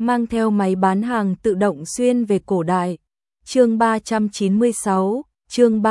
mang theo máy bán hàng tự động xuyên về cổ đại. Chương 396, chương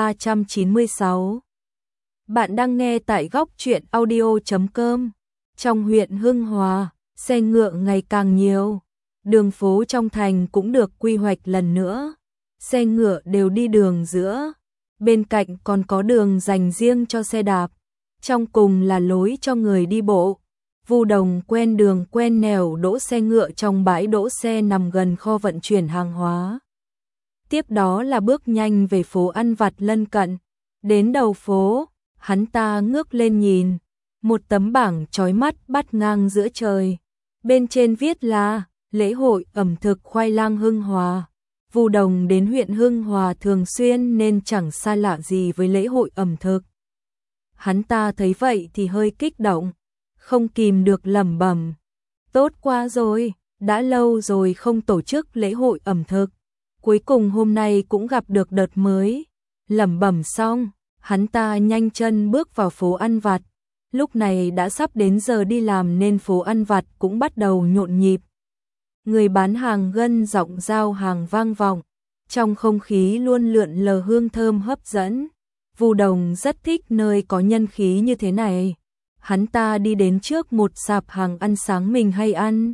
396. Bạn đang nghe tại góc truyện audio.com. Trong huyện Hưng Hòa, xe ngựa ngày càng nhiều. Đường phố trong thành cũng được quy hoạch lần nữa. Xe ngựa đều đi đường giữa. Bên cạnh còn có đường dành riêng cho xe đạp. Trong cùng là lối cho người đi bộ. Vu Đồng quen đường quen nẻo đỗ xe ngựa trong bãi đỗ xe nằm gần kho vận chuyển hàng hóa. Tiếp đó là bước nhanh về phố ăn vặt lân cận. Đến đầu phố, hắn ta ngước lên nhìn. Một tấm bảng chói mắt bắt ngang giữa trời. Bên trên viết là lễ hội ẩm thực khoai lang Hưng Hòa. Vu Đồng đến huyện Hưng Hòa thường xuyên nên chẳng xa lạ gì với lễ hội ẩm thực. Hắn ta thấy vậy thì hơi kích động, không kìm được lẩm bẩm. Tốt quá rồi, đã lâu rồi không tổ chức lễ hội ẩm thực. Cuối cùng hôm nay cũng gặp được đợt mới. Lẩm bẩm xong, hắn ta nhanh chân bước vào phố ăn vặt. Lúc này đã sắp đến giờ đi làm nên phố ăn vặt cũng bắt đầu nhộn nhịp. Người bán hàng gân giọng giao hàng vang vọng, trong không khí luôn lượn lờ hương thơm hấp dẫn. Vu Đồng rất thích nơi có nhân khí như thế này. Hắn ta đi đến trước một sạp hàng ăn sáng mình hay ăn.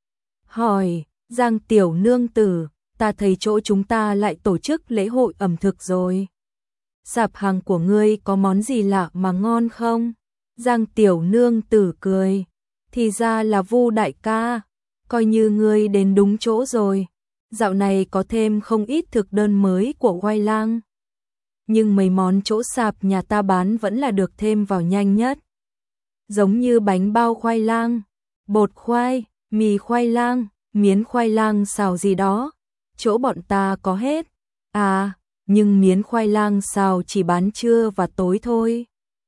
Hỏi, Giang tiểu nương tử, ta thấy chỗ chúng ta lại tổ chức lễ hội ẩm thực rồi. Sạp hàng của ngươi có món gì lạ mà ngon không? Giang tiểu nương tử cười, thì ra là Vu đại ca, coi như ngươi đến đúng chỗ rồi. Dạo này có thêm không ít thực đơn mới của khoai lang. Nhưng mấy món chỗ sạp nhà ta bán vẫn là được thêm vào nhanh nhất. Giống như bánh bao khoai lang, bột khoai, mì khoai lang, miến khoai lang xào gì đó. Chỗ bọn ta có hết. À, nhưng miến khoai lang xào chỉ bán trưa và tối thôi.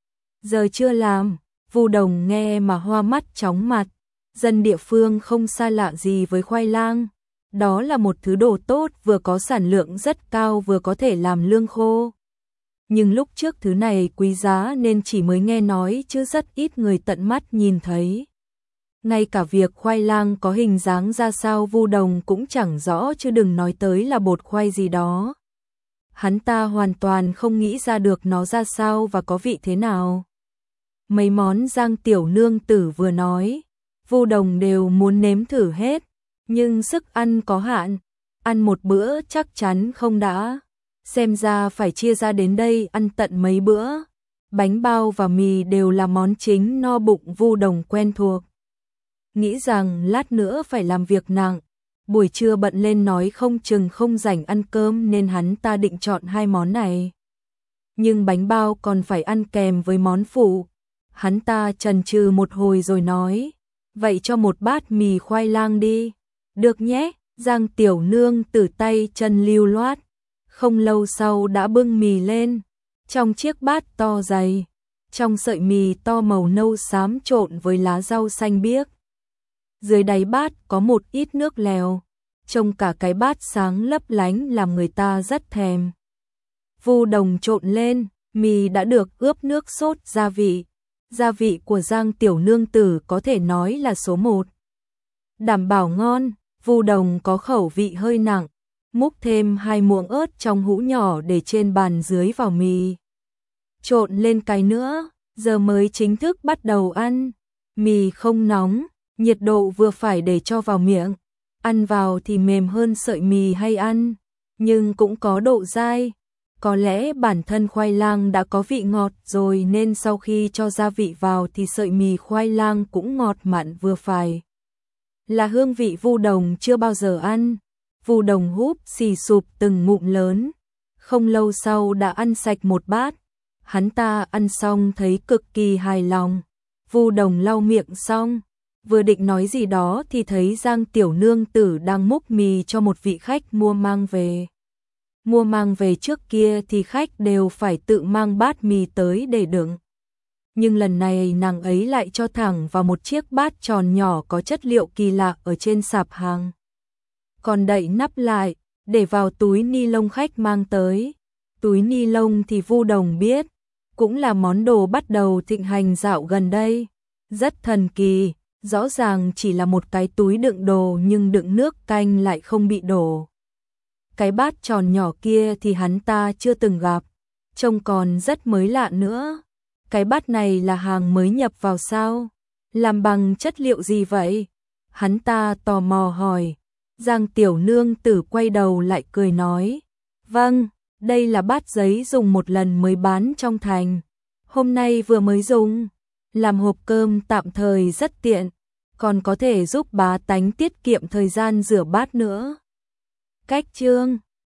Giờ chưa làm, Vu Đồng nghe mà hoa mắt chóng mặt. Dân địa phương không xa lạ gì với khoai lang. Đó là một thứ đồ tốt, vừa có sản lượng rất cao vừa có thể làm lương khô. Nhưng lúc trước thứ này quý giá nên chỉ mới nghe nói chứ rất ít người tận mắt nhìn thấy. Ngay cả việc khoai lang có hình dáng ra sao Vu Đồng cũng chẳng rõ, chứ đừng nói tới là bột khoai gì đó. Hắn ta hoàn toàn không nghĩ ra được nó ra sao và có vị thế nào. Mấy món Giang tiểu nương tử vừa nói, Vu Đồng đều muốn nếm thử hết, nhưng sức ăn có hạn, ăn một bữa chắc chắn không đã. Xem ra phải chia ra đến đây ăn tận mấy bữa. Bánh bao và mì đều là món chính no bụng Vu Đồng quen thuộc. Nghĩ rằng lát nữa phải làm việc nặng, buổi trưa bận lên nói không chừng không rảnh ăn cơm nên hắn ta định chọn hai món này. Nhưng bánh bao còn phải ăn kèm với món phụ. Hắn ta chần chừ một hồi rồi nói, vậy cho một bát mì khoai lang đi. Được nhé, Giang tiểu nương tử tay chân lưu loát. Không lâu sau đã bưng mì lên, trong chiếc bát to dày, trong sợi mì to màu nâu xám trộn với lá rau xanh biếc. Dưới đáy bát có một ít nước lèo, trông cả cái bát sáng lấp lánh làm người ta rất thèm. Vu Đồng trộn lên, mì đã được ướp nước sốt gia vị. Gia vị của Giang tiểu nương tử có thể nói là số 1. Đảm bảo ngon, Vu Đồng có khẩu vị hơi nặng. Múc thêm 2 muỗng ớt trong hũ nhỏ để trên bàn dưới vào mì. Trộn lên cái nữa, giờ mới chính thức bắt đầu ăn. Mì không nóng, nhiệt độ vừa phải để cho vào miệng. Ăn vào thì mềm hơn sợi mì hay ăn, nhưng cũng có độ dai. Có lẽ bản thân khoai lang đã có vị ngọt rồi nên sau khi cho gia vị vào thì sợi mì khoai lang cũng ngọt mặn vừa phải. Là hương vị Vu Đồng chưa bao giờ ăn. Vu Đồng húp xì sụp từng ngụm lớn. Không lâu sau đã ăn sạch một bát. Hắn ta ăn xong thấy cực kỳ hài lòng. Vu Đồng lau miệng xong, vừa định nói gì đó thì thấy Giang tiểu nương tử đang múc mì cho một vị khách mua mang về. Mua mang về trước kia thì khách đều phải tự mang bát mì tới để đựng. Nhưng lần này nàng ấy lại cho thẳng vào một chiếc bát tròn nhỏ có chất liệu kỳ lạ ở trên sạp hàng. Còn đậy nắp lại, để vào túi ni lông khách mang tới. Túi ni lông thì Vu Đồng biết, cũng là món đồ bắt đầu thịnh hành dạo gần đây. Rất thần kỳ, Rõ ràng chỉ là một cái túi đựng đồ nhưng đựng nước canh lại không bị đổ. Cái bát tròn nhỏ kia thì hắn ta chưa từng gặp, trông còn rất mới lạ nữa. Cái bát này là hàng mới nhập vào sao? Làm bằng chất liệu gì vậy? Hắn ta tò mò hỏi. Giang tiểu nương tử quay đầu lại cười nói. Vâng, đây là bát giấy dùng một lần mới bán trong thành. Hôm nay vừa mới dùng. Làm hộp cơm tạm thời rất tiện, còn có thể giúp bá tánh tiết kiệm thời gian rửa bát nữa. Cách chương